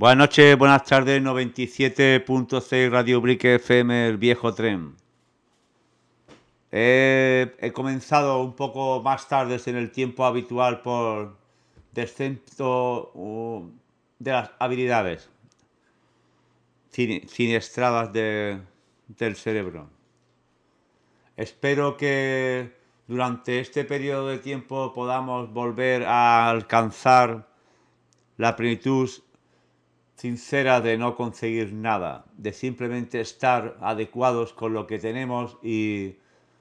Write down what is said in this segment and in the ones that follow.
Buenas noches, buenas tardes, 97.6 Radio Brique FM, el viejo tren. He comenzado un poco más tarde en el tiempo habitual por descenso de las habilidades siniestradas del cerebro. Espero que durante este periodo de tiempo podamos volver a alcanzar la plenitud sincera de no conseguir nada, de simplemente estar adecuados con lo que tenemos y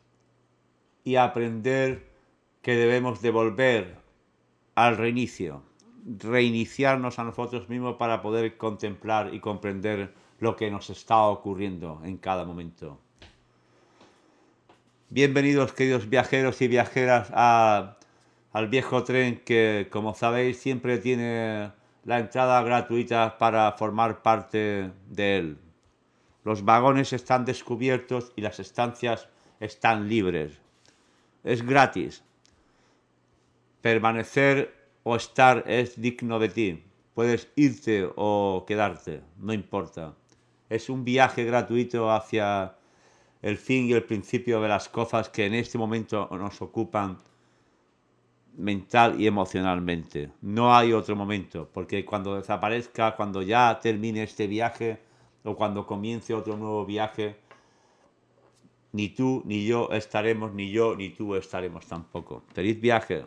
aprender que debemos de volver al reinicio, reiniciarnos a nosotros mismos para poder contemplar y comprender lo que nos está ocurriendo en cada momento. Bienvenidos, queridos viajeros y viajeras, al viejo tren que, como sabéis, siempre tiene la entrada gratuita para formar parte de él. Los vagones están descubiertos y las estancias están libres. Es gratis. Permanecer o estar es digno de ti. Puedes irte o quedarte, no importa. Es un viaje gratuito hacia el fin y el principio de las cosas que en este momento nos ocupan mental y emocionalmente. No hay otro momento, porque cuando desaparezca, cuando ya termine este viaje o cuando comience otro nuevo viaje, ni tú ni yo estaremos, ni yo ni tú estaremos tampoco. ¡Feliz viaje!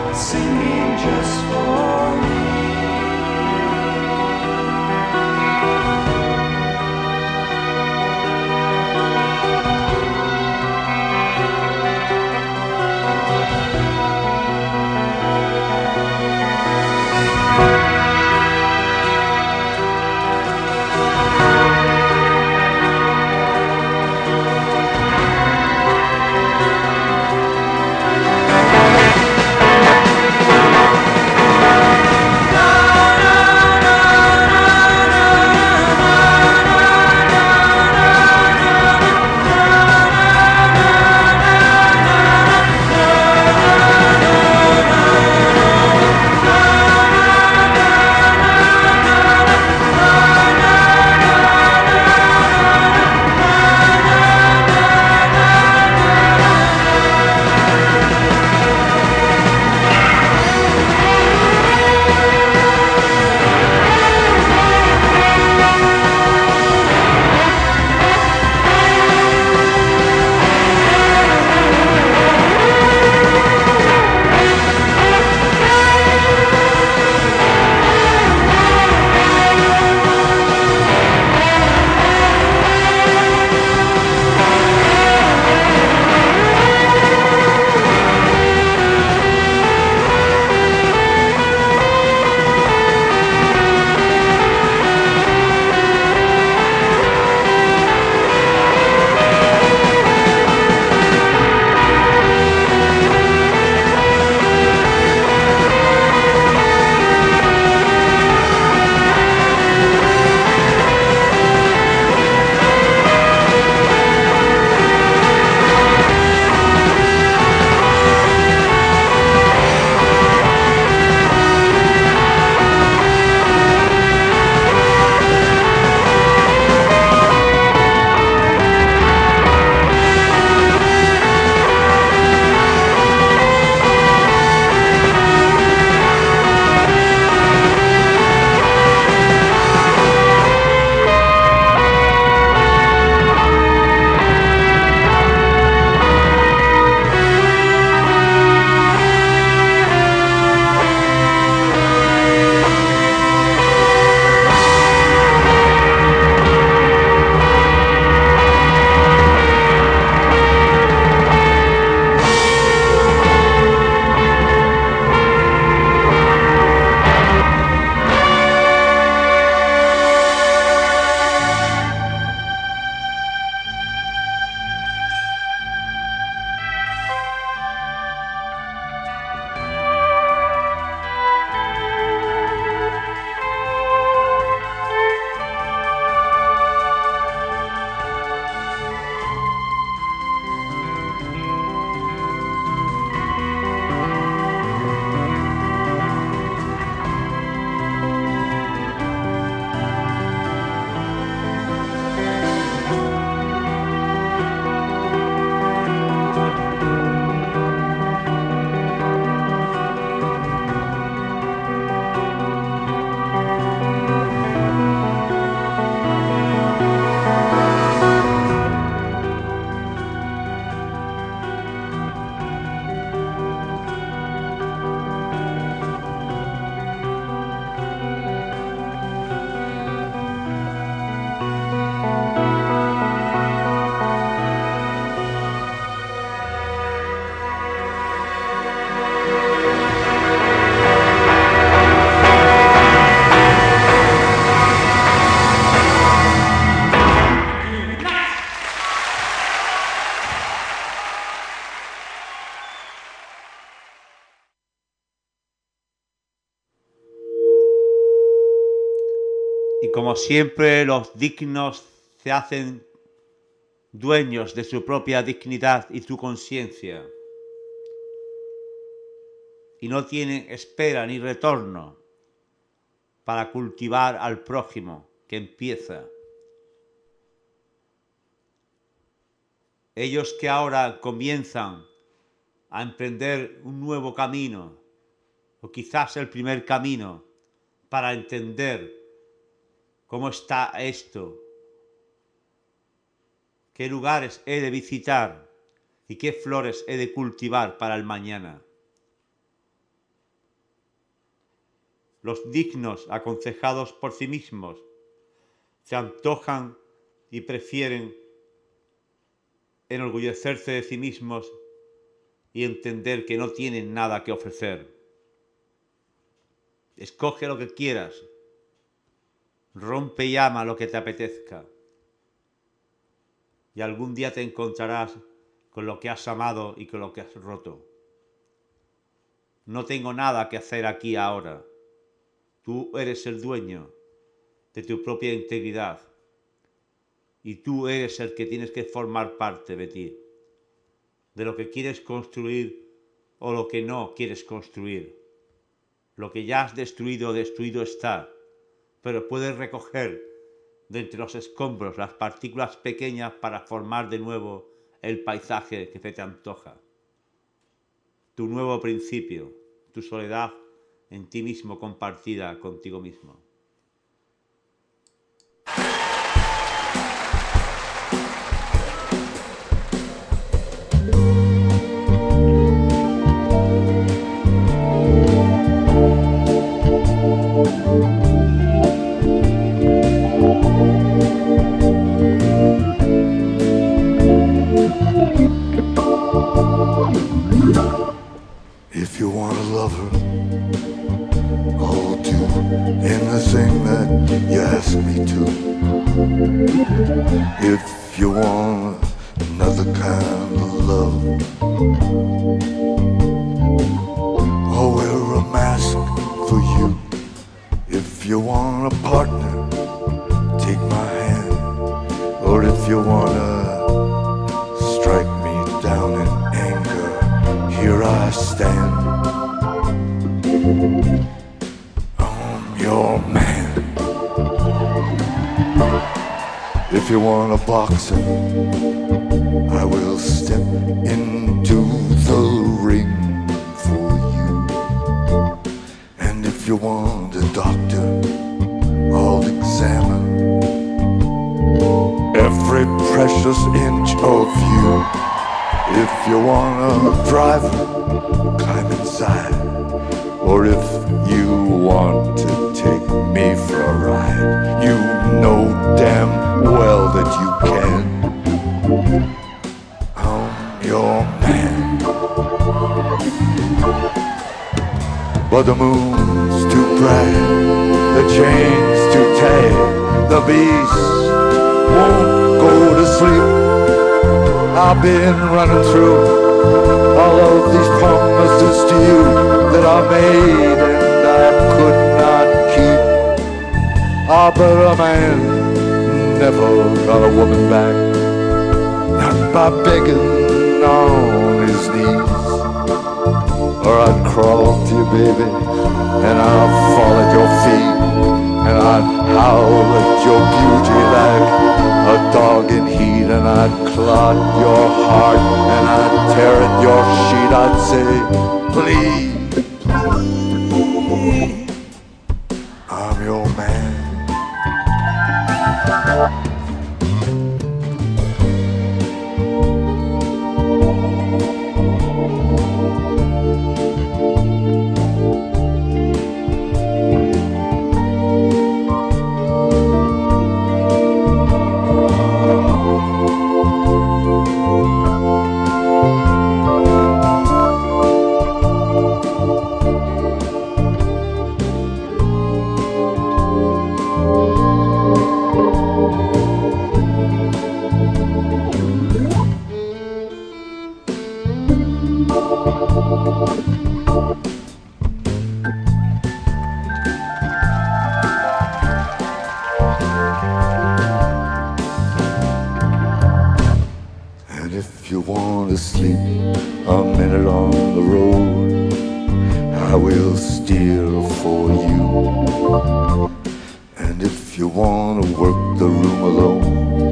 Singing just for me. Y como siempre, los dignos se hacen dueños de su propia dignidad y su conciencia, y no tienen espera ni retorno para cultivar al prójimo que empieza. Ellos que ahora comienzan a emprender un nuevo camino, o quizás el primer camino, para entender cómo está esto, qué lugares he de visitar y qué flores he de cultivar para el mañana. Los dignos, aconsejados por sí mismos, se antojan y prefieren enorgullecerse de sí mismos y entender que no tienen nada que ofrecer. Escoge lo que quieras. Rompe y ama lo que te apetezca. Y algún día te encontrarás con lo que has amado y con lo que has roto. No tengo nada que hacer aquí ahora. Tú eres el dueño de tu propia integridad. Y tú eres el que tienes que formar parte de ti. De lo que quieres construir o lo que no quieres construir. Lo que ya has destruido está. Pero puedes recoger de entre los escombros las partículas pequeñas para formar de nuevo el paisaje que se te antoja. Tu nuevo principio, tu soledad en ti mismo compartida contigo mismo. If you want a lover, I'll do anything that you ask me to. If you want another kind of love, I'll wear a mask for you. If you want a partner, take my hand. Or if you wanna strike me down in anger, here I stand. I'm your man. If you want a boxer, I will step into the ring for you. And if you want a doctor, I'll examine every precious inch of you. If you want a driver, climb inside. Or if you want to take me for a ride, you know damn well that you can. I'm your man. But the moon's too bright, the chain's too tight, the beast won't go to sleep. I've been running through all of these promises to you that I made and I could not keep. Ah, but a man never got a woman back, not by begging on his knees. Or I'd crawl to you, baby, and I'd fall at your feet, and I'd howl at your beauty like a dog in heat, and I'd clod your heart, and I'd tear at your sheet. I'd say, please, please, I'm your man. And if you want to sleep a minute on the road, I will steer for you. And if you want to work the room alone,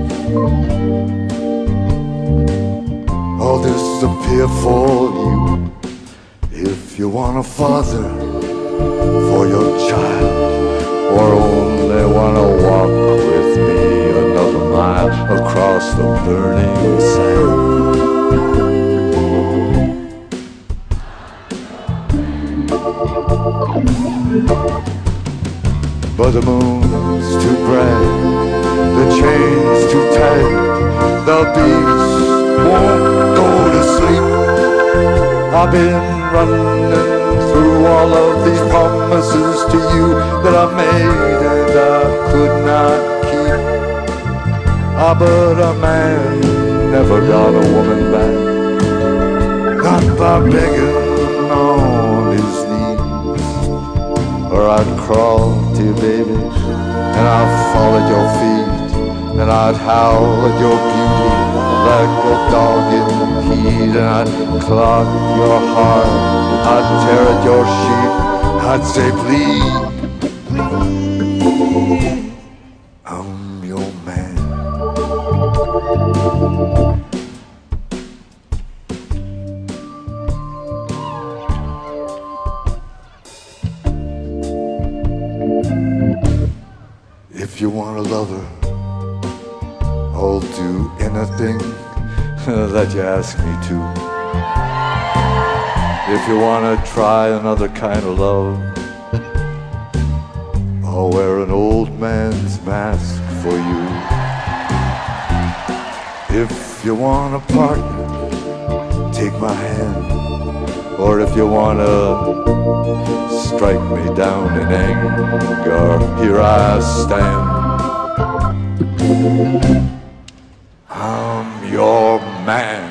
I'll disappear for you. If you want a father for your child, or only want to walk with me another mile across the burning sand. But the moon's too bright, the chain's too tight, the beast won't go to sleep. I've been running through all of these promises to you that I made and I could not keep. Ah, but a man never got a woman back, not by begging on his knees. Or I'd crawl to you, baby, and I'd fall at your feet, and I'd howl at your beauty like a dog in heat, and I'd clog your heart, I'd tear at your sheep, I'd say please, I'm your man. If you want a lover, I'll do anything that you ask me to. If you want to try another kind of love, I'll wear an old man's mask for you. If you want a partner, take my hand. Or if you want to strike me down in anger, here I stand. I'm your man.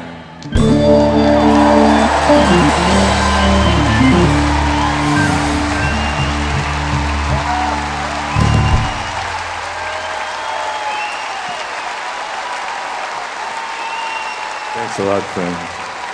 Thanks a lot, friends.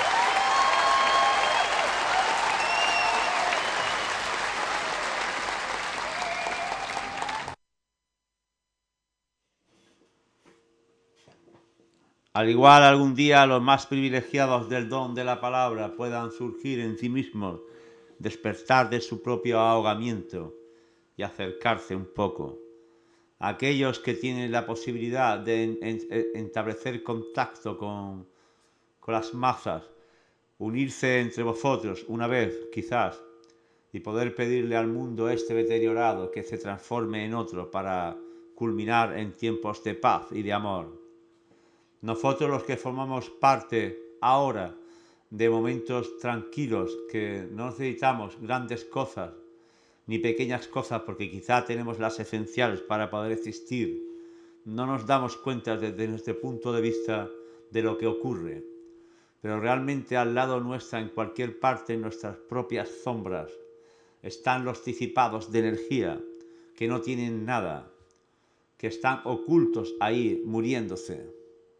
Al igual algún día los más privilegiados del don de la palabra puedan surgir en sí mismos, despertar de su propio ahogamiento y acercarse un poco. Aquellos que tienen la posibilidad de establecer contacto con las masas, unirse entre vosotros una vez, quizás, y poder pedirle al mundo este deteriorado que se transforme en otro para culminar en tiempos de paz y de amor. Nosotros los que formamos parte ahora de momentos tranquilos, que no necesitamos grandes cosas ni pequeñas cosas porque quizá tenemos las esenciales para poder existir, no nos damos cuenta desde nuestro punto de vista de lo que ocurre. Pero realmente al lado nuestra, en cualquier parte, en nuestras propias sombras, están los disipados de energía que no tienen nada, que están ocultos ahí muriéndose,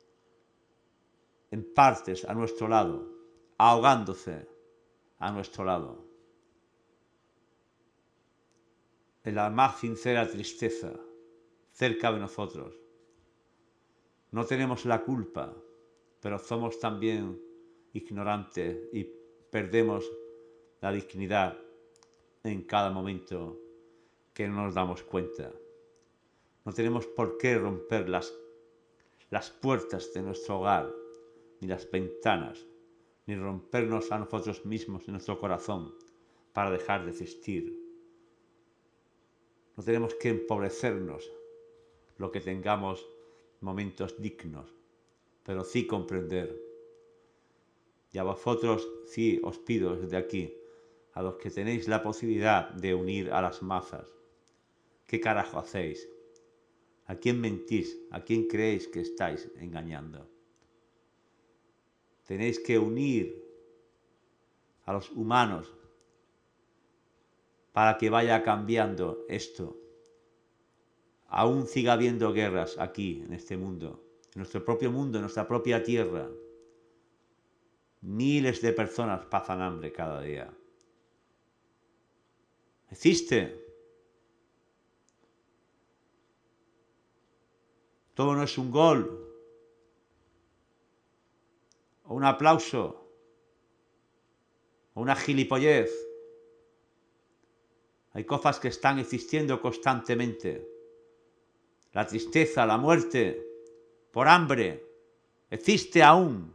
en partes a nuestro lado, ahogándose a nuestro lado. En la más sincera tristeza, cerca de nosotros. No tenemos la culpa, pero somos también ignorantes y perdemos la dignidad en cada momento que no nos damos cuenta. No tenemos por qué romper las puertas de nuestro hogar, ni las ventanas, ni rompernos a nosotros mismos en nuestro corazón para dejar de existir. No tenemos que empobrecernos lo que tengamos momentos dignos, pero sí comprender. Y a vosotros sí os pido desde aquí, a los que tenéis la posibilidad de unir a las masas, ¿qué carajo hacéis? ¿A quién mentís? ¿A quién creéis que estáis engañando? Tenéis que unir a los humanos para que vaya cambiando esto. Aún siga habiendo guerras aquí, en este mundo, en nuestro propio mundo, en nuestra propia tierra. Miles de personas pasan hambre cada día. Existe. Todo no es un gol o un aplauso o una gilipollez. Hay cosas que están existiendo constantemente. La tristeza, la muerte por hambre existe aún.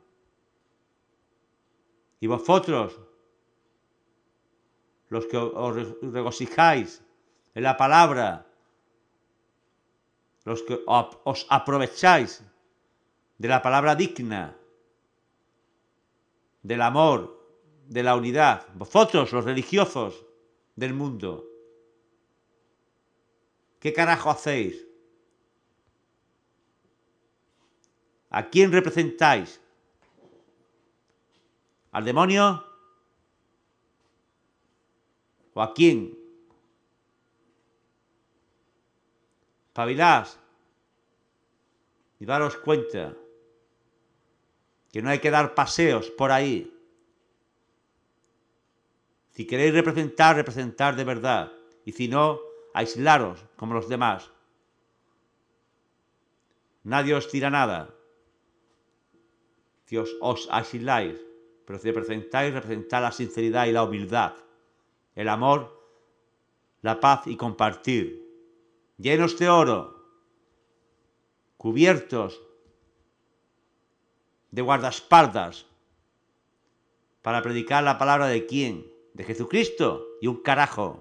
Y vosotros, los que os regocijáis en la palabra, los que os aprovecháis de la palabra digna, del amor, de la unidad, vosotros los religiosos, del mundo. ¿Qué carajo hacéis? ¿A quién representáis? ¿Al demonio? ¿O a quién? Espabilad y daros cuenta que no hay que dar paseos por ahí. Si queréis representar, representar de verdad. Y si no, aislaros como los demás. Nadie os tira nada. Si os aisláis, pero si representáis, representad la sinceridad y la humildad, el amor, la paz y compartir. Llenos de oro, cubiertos de guardaespaldas, para predicar la palabra de ¿quién? De Jesucristo y un carajo.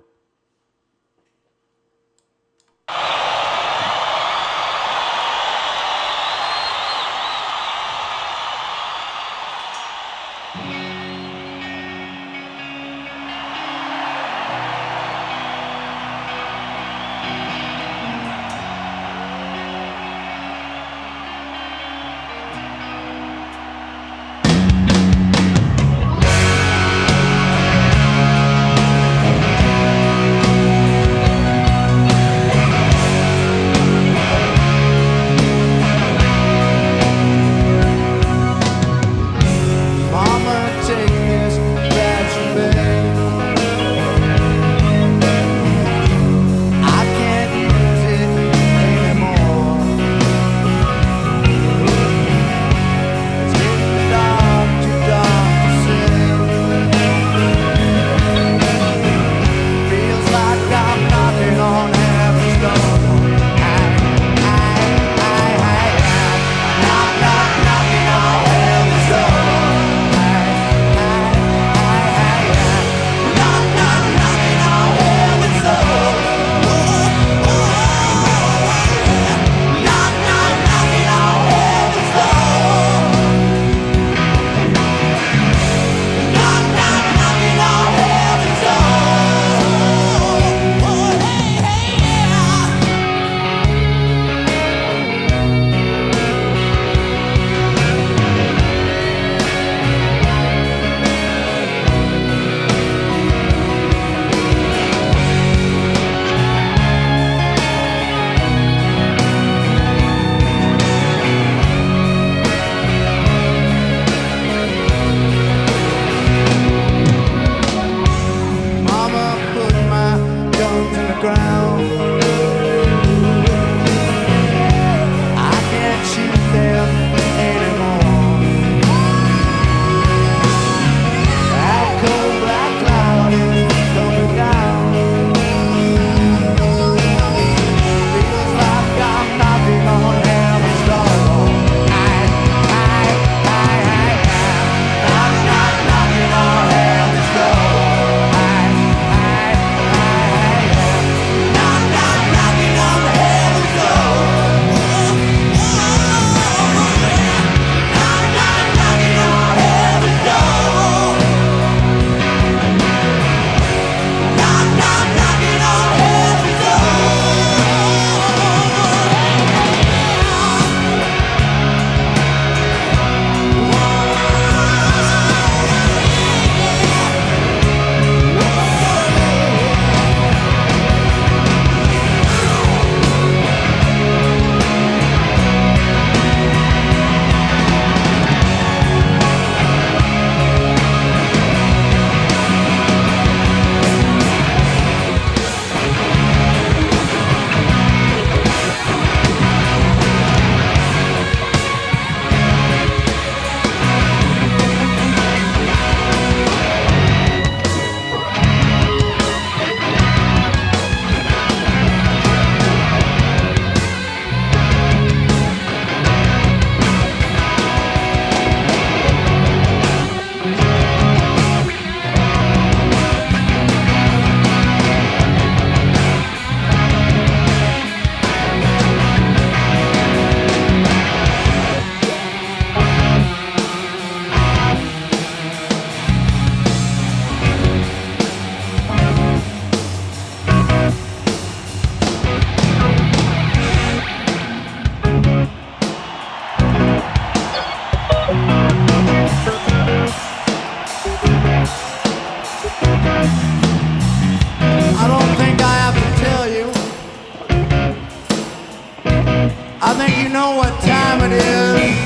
think you know what time it is.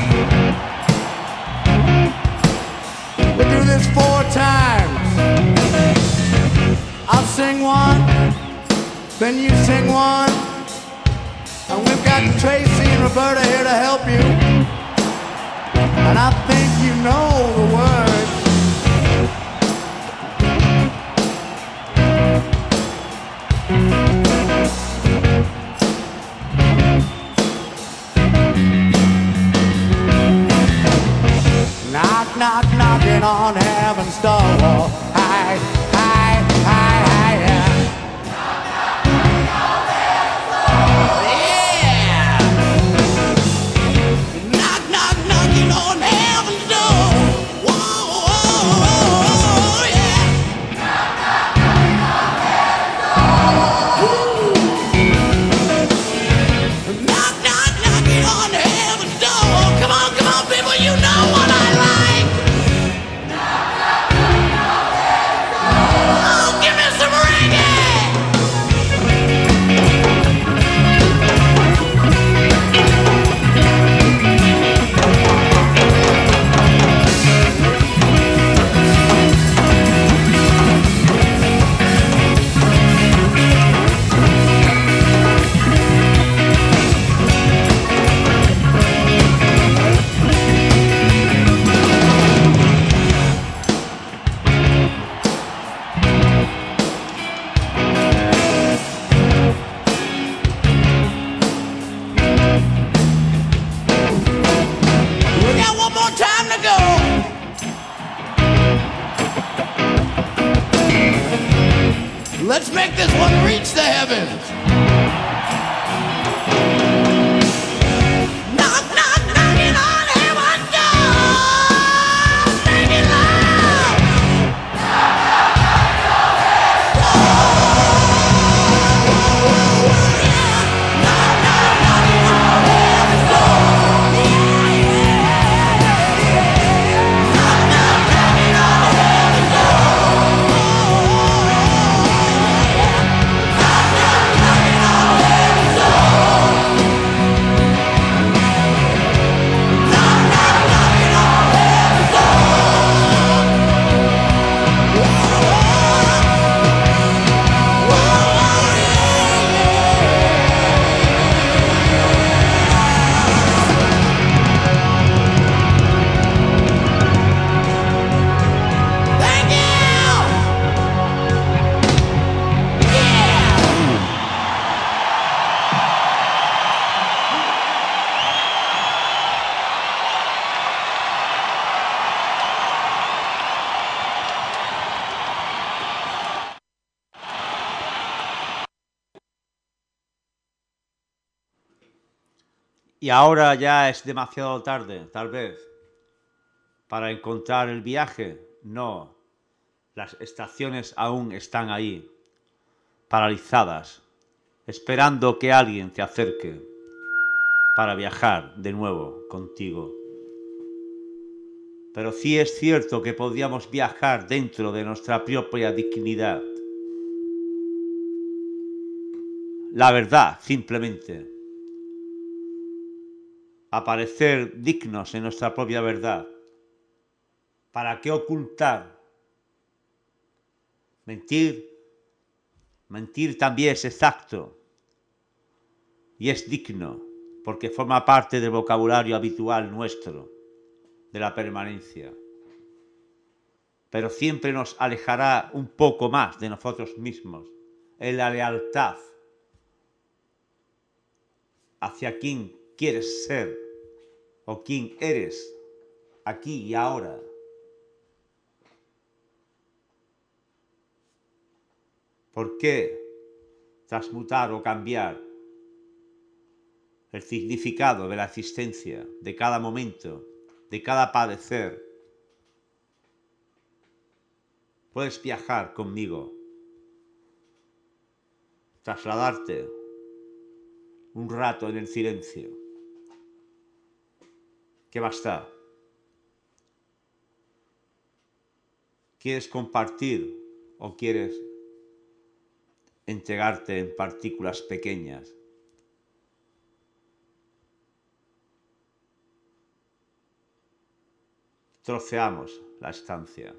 We do this 4 times. I'll sing one, then you sing one, and we've got Tracy and Roberta here to help you. And I think you know the words. Knock, knock, knocking on heaven's door. Hi, hi, hi, hi, yeah. Knock, knock, knocking on heaven's door. Yeah. Knock, knock, knocking on heaven's door. Whoa, whoa, whoa, yeah. Knock, knock, knocking on heaven's door. Knock, knock, knocking on heaven's door. Come on, people, you know what I like. Oh, give me some reggae. We got one more time to go. Let's make this one reach the heavens. Knock, knock, knocking on heaven's door. Make it loud. Thank you. Yeah. Y ahora ya es demasiado tarde, tal vez, para encontrar el viaje. No, las estaciones aún están ahí, paralizadas, esperando que alguien se acerque para viajar de nuevo contigo. Pero sí es cierto que podríamos viajar dentro de nuestra propia dignidad. La verdad, simplemente. Aparecer dignos en nuestra propia verdad. ¿Para qué ocultar? Mentir. Mentir también es exacto. Y es digno, porque forma parte del vocabulario habitual nuestro, de la permanencia. Pero siempre nos alejará un poco más de nosotros mismos, en la lealtad hacia quién quieres ser o quién eres aquí y ahora. ¿Por qué transmutar o cambiar el significado de la existencia, de cada momento, de cada padecer? Puedes viajar conmigo, trasladarte un rato en el silencio. ¿Qué basta? ¿Quieres compartir o quieres entregarte en partículas pequeñas? troceamos la estancia.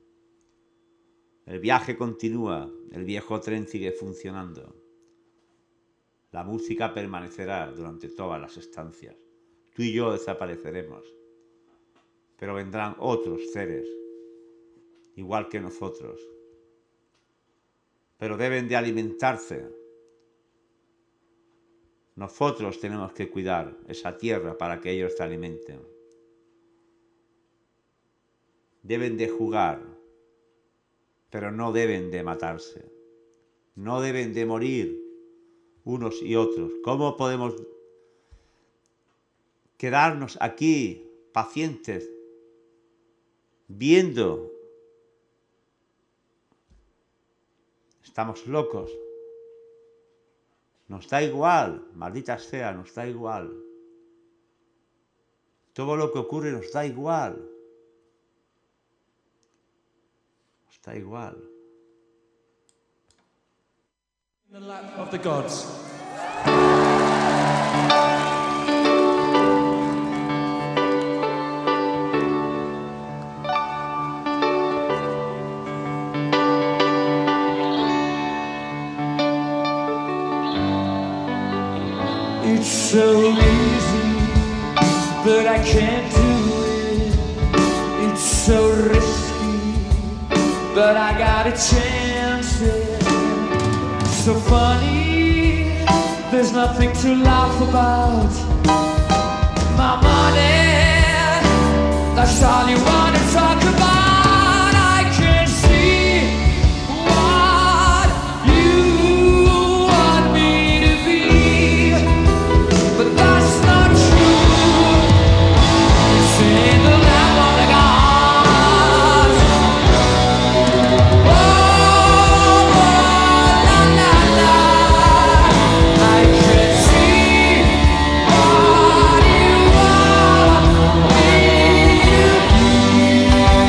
El viaje continúa, el viejo tren sigue funcionando. La música permanecerá durante todas las estancias. Tú y yo desapareceremos, pero vendrán otros seres, igual que nosotros. Pero deben de alimentarse. Nosotros tenemos que cuidar esa tierra para que ellos se alimenten. Deben de jugar, pero no deben de matarse. No deben de morir unos y otros. ¿Cómo podemos quedarnos aquí pacientes viendo? Estamos locos. Nos da igual, maldita sea, nos da igual. Todo lo que ocurre nos da igual. Nos da igual. In the lap of the gods. It's so easy, but I can't do it. It's so risky, but I gotta chance it. So funny, there's nothing to laugh about. My money, that's all you wanna talk about. I can see what you want me to be, but that's not true. It's in the lap of the gods. Oh, la la la. I can see what you want me to be.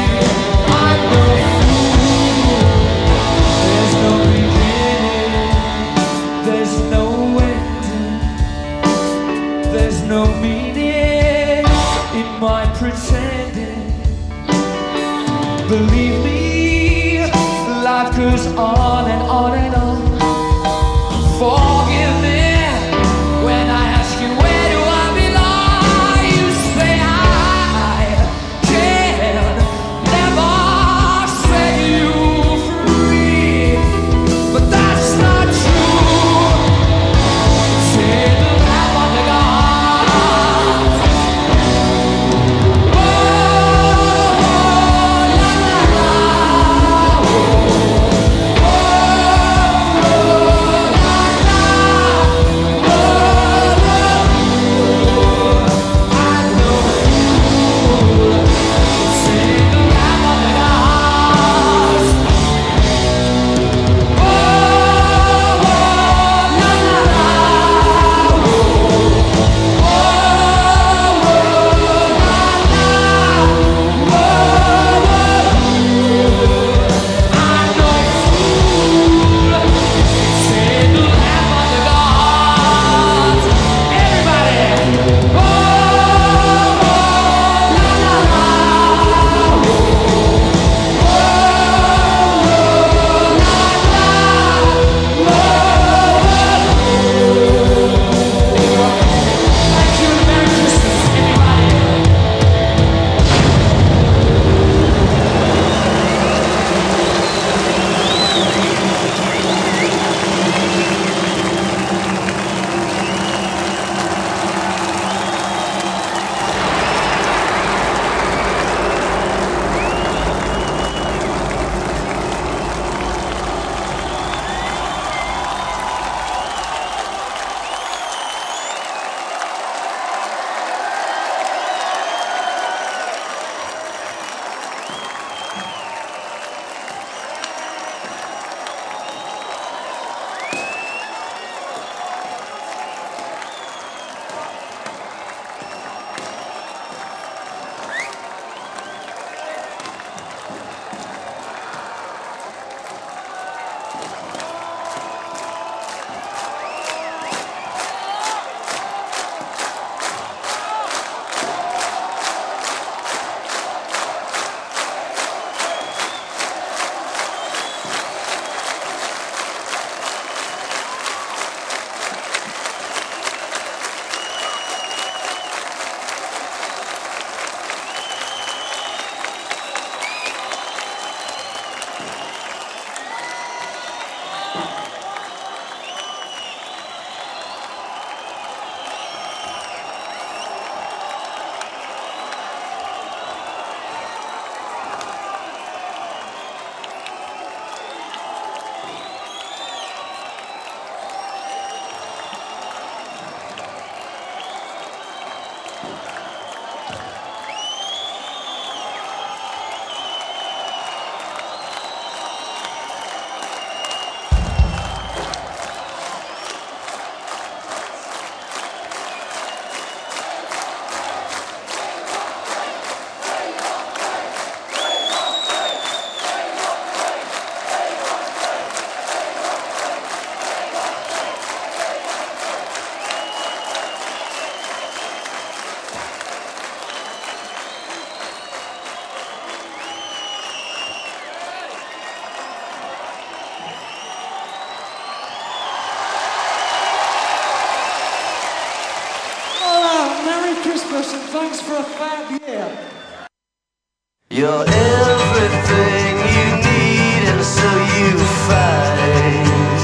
Christmas and thanks for a fab year. You're everything you need, and so you fight.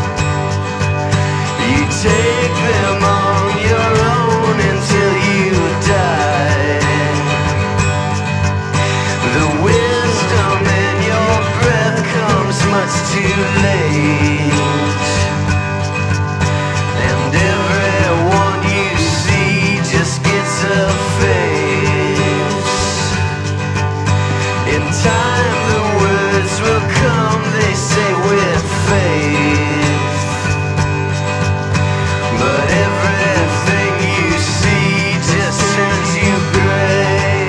You take them on your own until you die. The wisdom in your breath comes much too late. And everyone you see just gets a face. In time the words will come, they say with faith. But everything you see just turns you gray.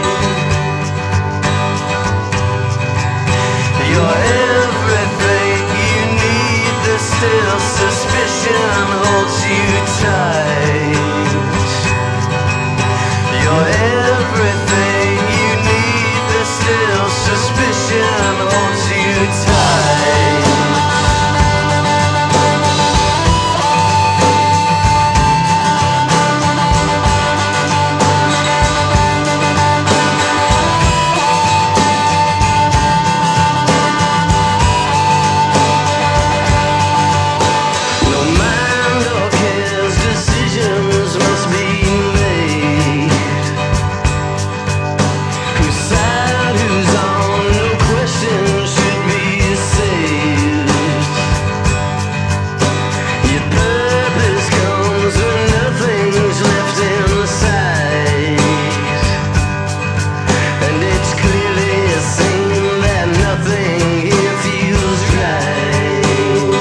You're everything you need, the still suspicion holds you tight. You're everything you need, the still suspicion holds you tight. No mind or cares, decisions must be made. Whose side, who's on, no question should be saved. Your purpose comes when nothing's left inside. And it's clearly seen that nothing here feels right.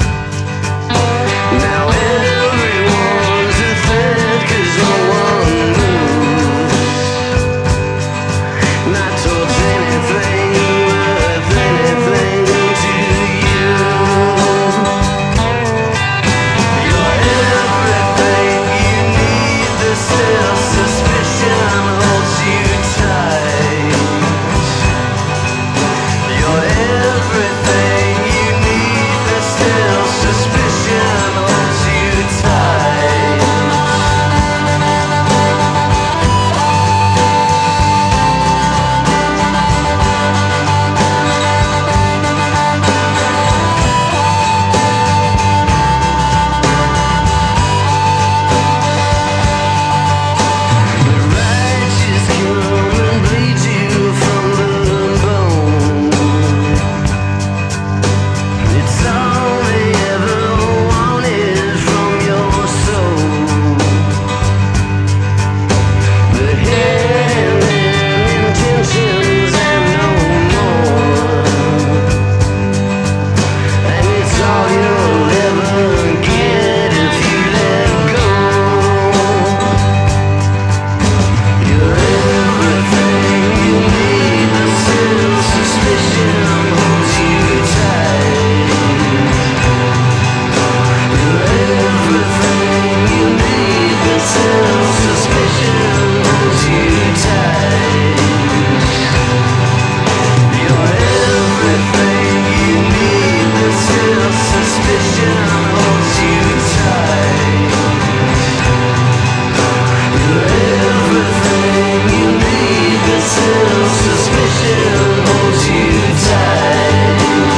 Now everyone's a threat 'cause no one moves. Not towards anything worth anything to you. You're everything you need, the still suspicion holds you tight. You're everything you need, the still suspicion holds you tight. The righteous come and bleed you from the bone. It's all they ever wanted from your soul. The head and intentions and no more. And it's all you'll ever get if you let go. You're everything you need, the still suspicion holds you tight. You're everything you need, the still suspicion holds you tight. You're everything you need, the still suspicion holds you tight. You're everything you need, the still suspicion holds you tight.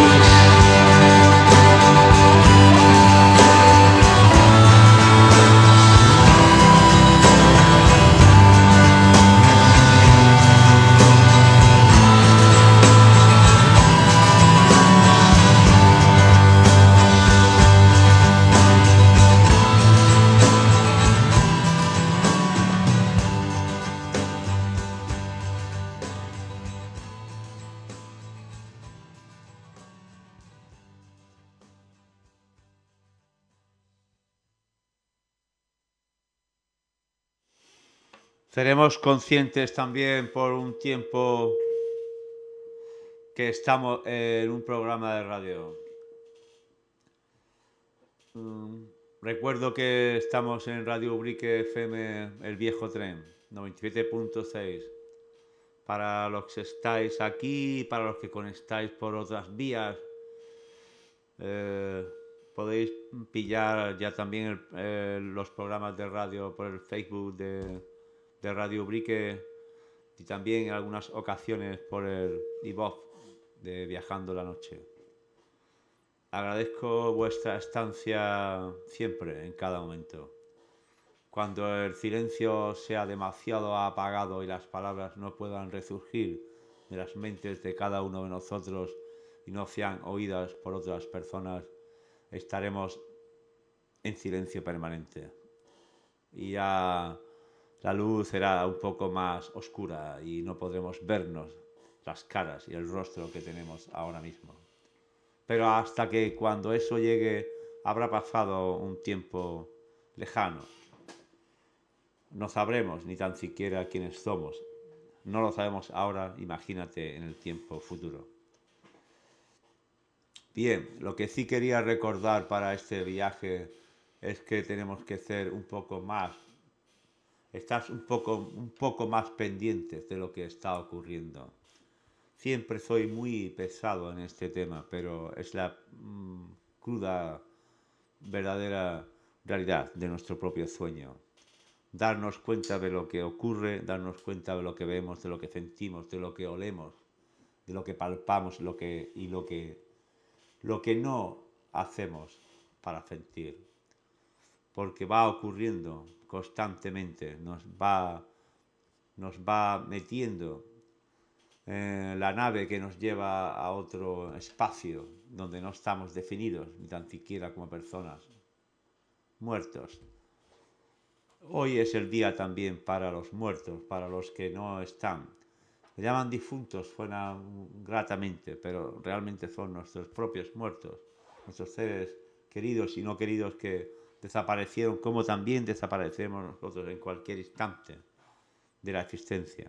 Seremos conscientes también por un tiempo que estamos en un programa de radio. Recuerdo que estamos en Radio Ubrique FM El Viejo Tren, 97.6. Para los que estáis aquí y para los que conectáis por otras vías, podéis pillar ya también los programas de radio por el Facebook de Radio Ubrique y también en algunas ocasiones por el iVoox de Viajando la Noche. Agradezco vuestra estancia siempre, en cada momento. Cuando el silencio sea demasiado apagado y las palabras no puedan resurgir de las mentes de cada uno de nosotros y no sean oídas por otras personas, estaremos en silencio permanente. Y ya la luz será un poco más oscura y no podremos vernos las caras y el rostro que tenemos ahora mismo. Pero hasta que cuando eso llegue habrá pasado un tiempo lejano. No sabremos ni tan siquiera quiénes somos. No lo sabemos ahora, imagínate en el tiempo futuro. Bien, lo que sí quería recordar para este viaje es que tenemos que ser un poco más, estar un poco más pendientes de lo que está ocurriendo. Siempre soy muy pesado en este tema, pero es la cruda, verdadera realidad de nuestro propio sueño. Darnos cuenta de lo que ocurre, darnos cuenta de lo que vemos, de lo que sentimos, de lo que olemos, de lo que palpamos lo que no hacemos para sentir. Porque va ocurriendo constantemente, nos va metiendo la nave que nos lleva a otro espacio donde no estamos definidos, ni tan siquiera como personas, muertos. Hoy es el día también para los muertos, para los que no están. Se llaman difuntos, suena gratamente, pero realmente son nuestros propios muertos, nuestros seres queridos y no queridos que desaparecieron, como también desaparecemos nosotros en cualquier instante de la existencia.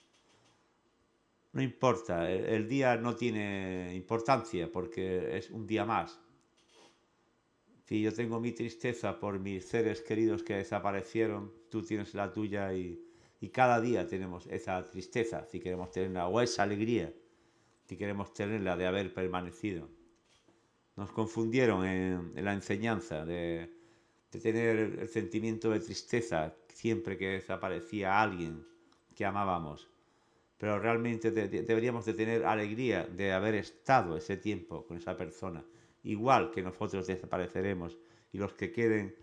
No importa, el día no tiene importancia porque es un día más. Si yo tengo mi tristeza por mis seres queridos que desaparecieron, tú tienes la tuya y cada día tenemos esa tristeza, si queremos tenerla, o esa alegría, si queremos tenerla de haber permanecido. Nos confundieron en la enseñanza de tener el sentimiento de tristeza siempre que desaparecía alguien que amábamos. Pero realmente deberíamos de tener alegría de haber estado ese tiempo con esa persona. Igual que nosotros desapareceremos y los que queden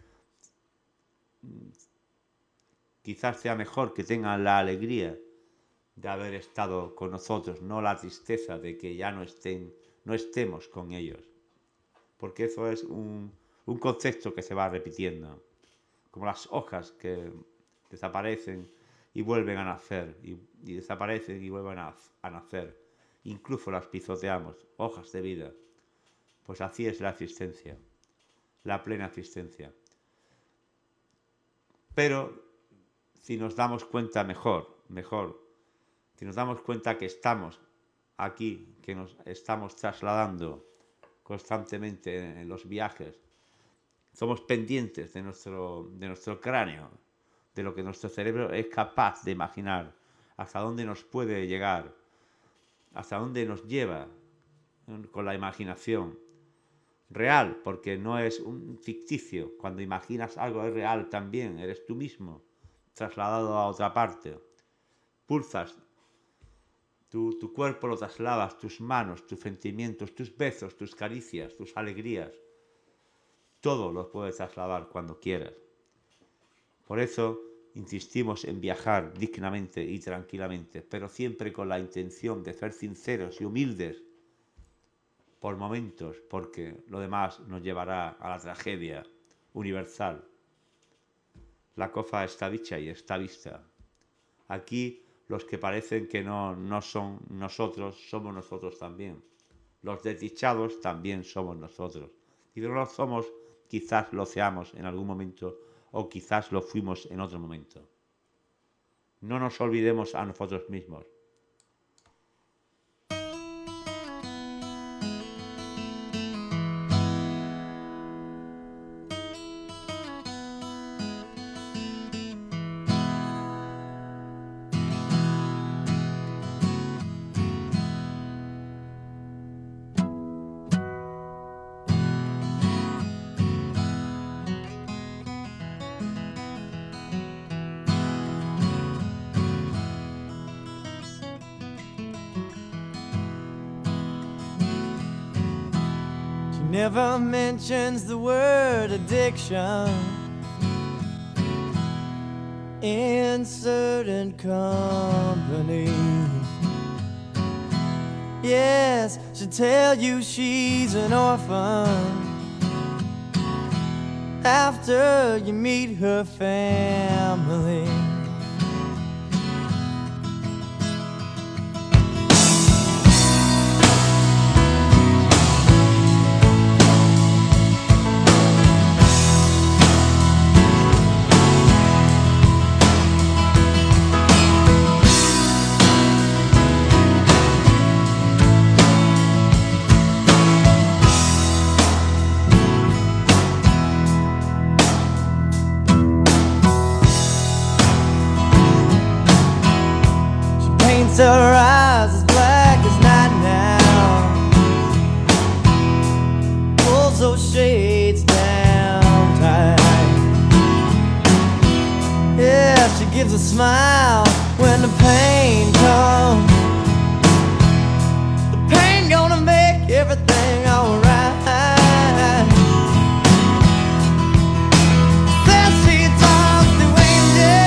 quizás sea mejor que tengan la alegría de haber estado con nosotros, no la tristeza de que ya no estemos con ellos. Porque eso es un concepto que se va repitiendo, como las hojas que desaparecen y vuelven a nacer, y desaparecen y vuelven a nacer. Incluso las pisoteamos, hojas de vida. Pues así es la existencia, la plena existencia. Pero si nos damos cuenta mejor, si nos damos cuenta que estamos aquí, que nos estamos trasladando constantemente en los viajes, somos pendientes de nuestro cráneo, de lo que nuestro cerebro es capaz de imaginar, hasta dónde nos puede llegar, hasta dónde nos lleva con la imaginación. Real, porque no es un ficticio. Cuando imaginas algo es real también, eres tú mismo, trasladado a otra parte. Pulsas, tu cuerpo lo trasladas, tus manos, tus sentimientos, tus besos, tus caricias, tus alegrías. Todo lo puedes trasladar cuando quieras. Por eso insistimos en viajar dignamente y tranquilamente, pero siempre con la intención de ser sinceros y humildes por momentos, porque lo demás nos llevará a la tragedia universal. La cosa está dicha y está vista. Aquí los que parecen que no son nosotros, somos nosotros también. Los desdichados también somos nosotros. Si no lo somos, quizás lo seamos en algún momento o quizás lo fuimos en otro momento. No nos olvidemos a nosotros mismos. never mentions the word addiction in certain company. Yes, she'll tell you she's an orphan after you meet her family. Her eyes as black as night now, pulls those shades down tight. Yeah, she gives a smile when the pain comes. The pain gonna make everything alright. Says she talks to angels.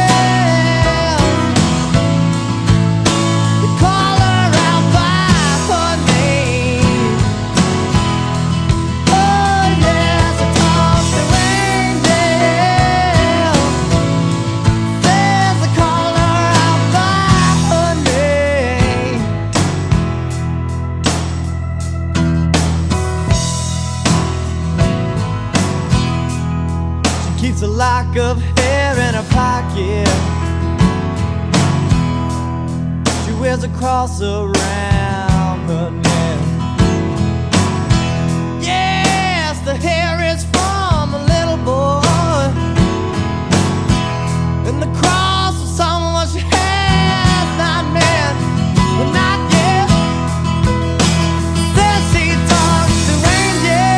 Keeps a lock of hair in her pocket. She wears a cross around her neck. Yes, the hair is from a little boy, and the cross was someone she has not met, but not yet. Says she talks to angels.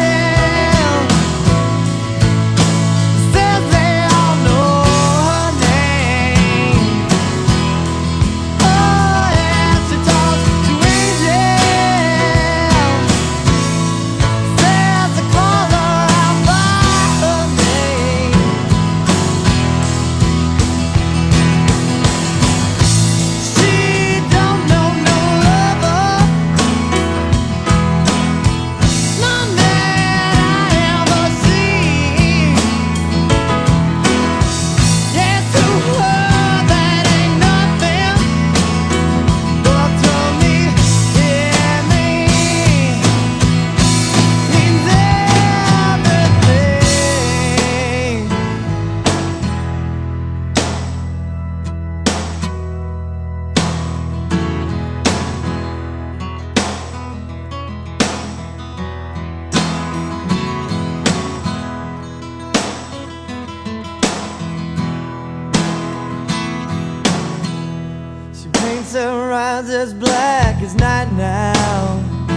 Her eyes as black as night now.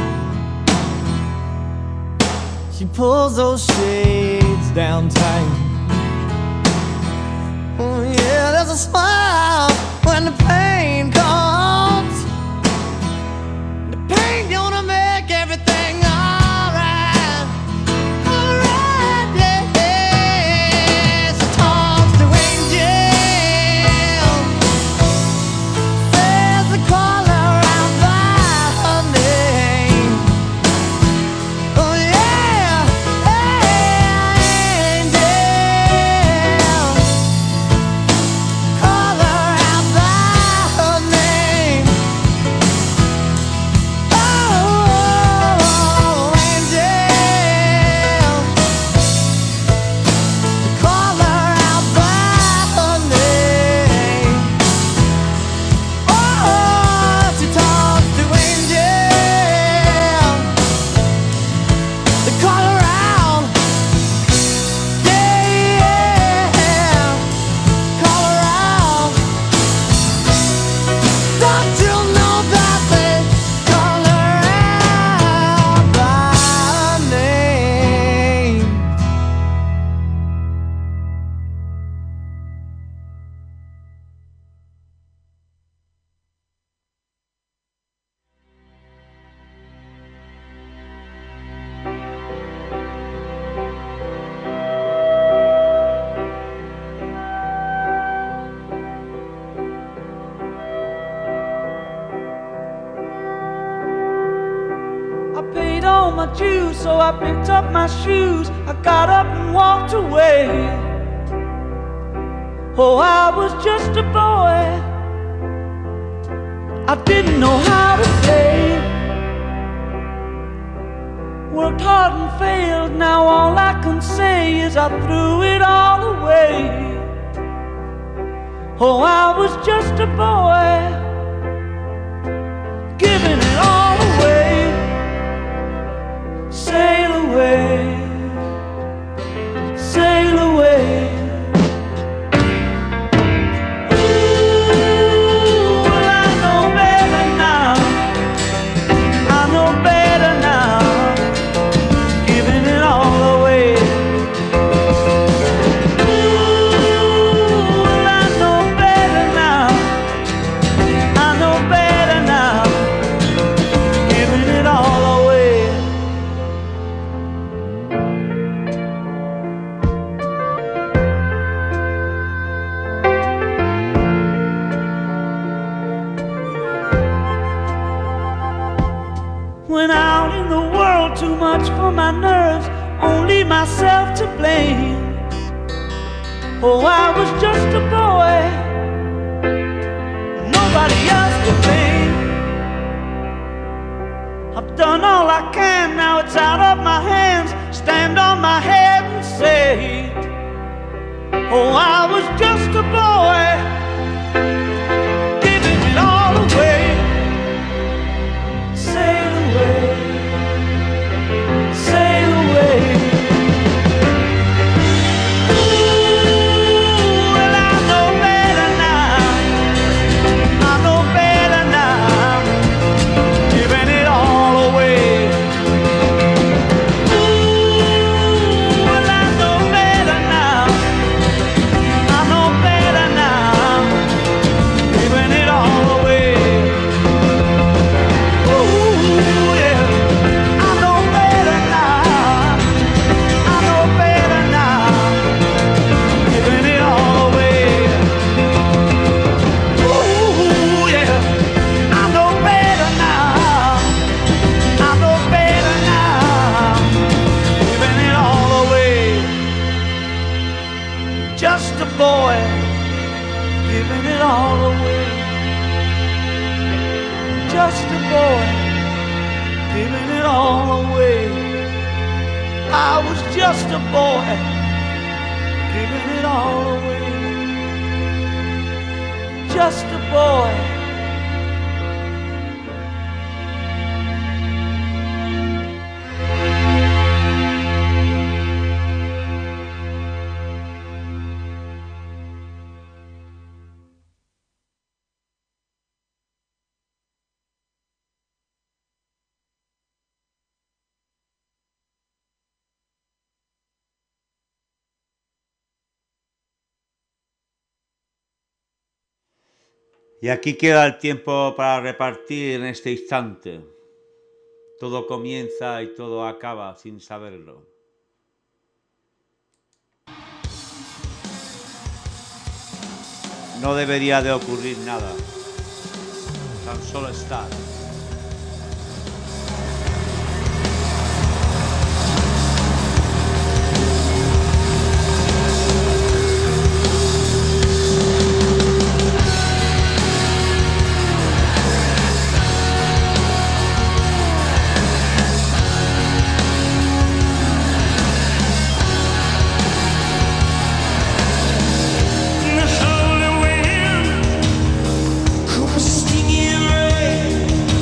She pulls those shades down tight. Oh yeah, there's a smile when the pain comes. The pain gonna make everything alright. Alright, yeah, yeah. She talks to angels. Call her out by her name. Oh yeah, angel. Call my juice, so I picked up my shoes. I got up and walked away. Oh, I was just a boy. I didn't know how to play. Worked hard and failed. Now all I can say is I threw it all away. Oh, I was just a boy, giving it all away. Sail away, sail away. Ooh, well, I know better now. I know better now. Giving it all away. Ooh, well, I know better now. I know better now. Giving it all away. Went out in the world, too much for my nerves, only myself to blame. Oh, I was just a boy, nobody else to blame. I've done all I can, now it's out of my hands. Stand on my head and say, oh, I was just a boy, giving it all away. Sail away, sail away. Ooh, well, I know better now. I know better now. Giving it all away. Ooh, well, I know better now. I know better now. Giving it all away. Ooh, yeah. I know better now. I know better now. Giving it all away. Ooh, yeah. I know better now. I know better now. Giving it all away. Just a boy. Giving it all away. Just a boy, giving it all away. I was just a boy, giving it all away. Just a boy. Y aquí queda el tiempo para repartir en este instante. Todo comienza y todo acaba sin saberlo. No debería de ocurrir nada. Tan solo estar. The holy wind, stinging rain.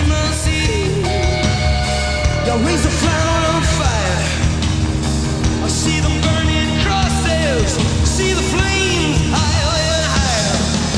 my seat. You raise a frown on fire. I see them burning crosshairs. See the flames higher and higher.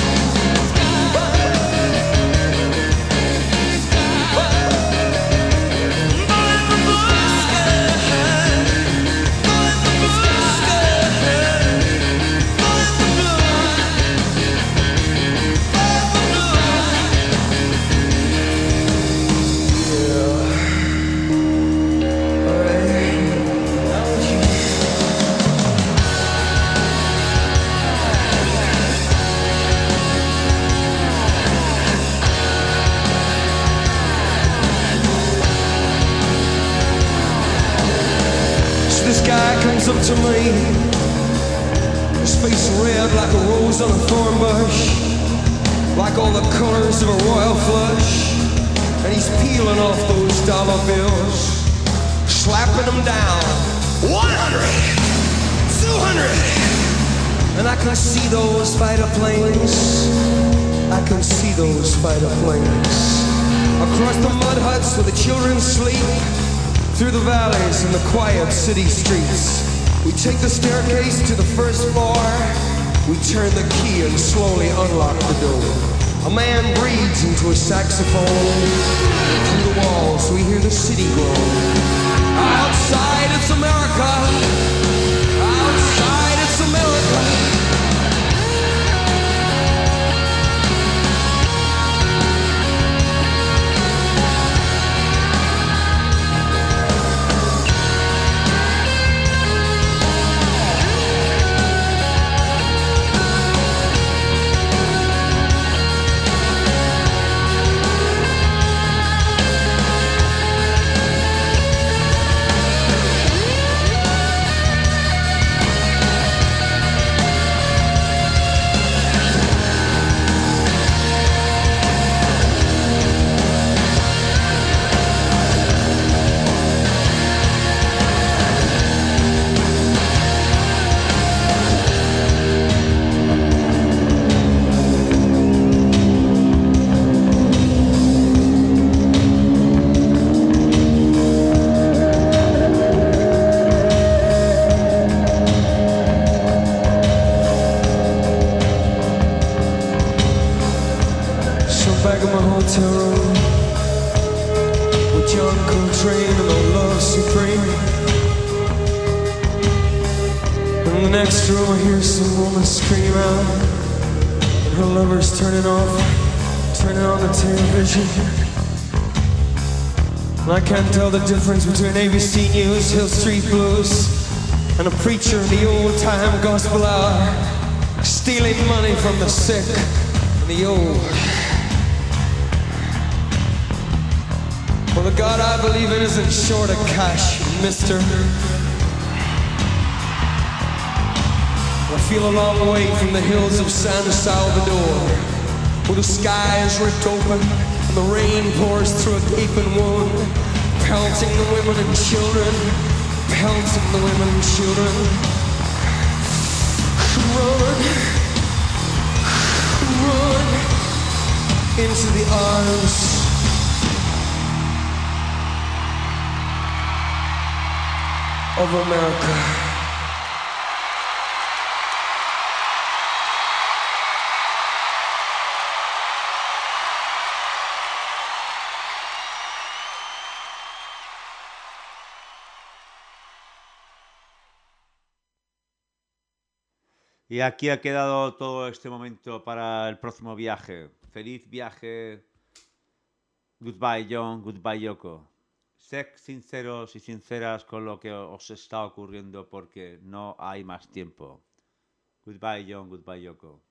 This guy comes up to me, his face red like a rose on a thorn bush, like all the colors of a royal flush, and he's peeling off those dollar bills, slapping them down. 100, 200, and I can see those fighter planes. I can see those fighter planes across the mud huts where the children sleep. Through the valleys and the quiet city streets, we take the staircase to the first floor. We turn the key and slowly unlock the door. A man breathes into a saxophone. Through the walls we hear the city groan. Outside it's America. Outside it's America. Back in my hotel room with John Coltrane and the Love Supreme. In the next room I hear some woman scream out, and her lover's turning on the television. And I can't tell the difference between ABC News, Hill Street Blues, and a preacher in the old-time gospel hour, stealing money from the sick and the old. Well, the God I believe in isn't short of cash, mister. I feel a long way from the hills of San Salvador, where the sky is ripped open and the rain pours through a gaping wound, pelting the women and children, pelting the women and children. Run, run into the arms of America. Y aquí ha quedado todo este momento para el próximo viaje. Feliz viaje. Goodbye John, goodbye Yoko. Sed sinceros y sinceras con lo que os está ocurriendo porque no hay más tiempo. Goodbye John, goodbye Yoko.